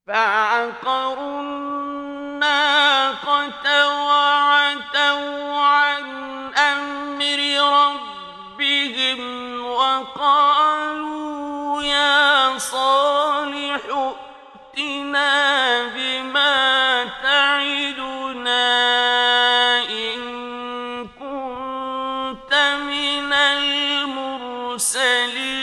فعقروا الناقة وعتوا عن أمر ربهم وقالوا يا صالح ائتنا بما تعدنا إن كنت من المرسلين.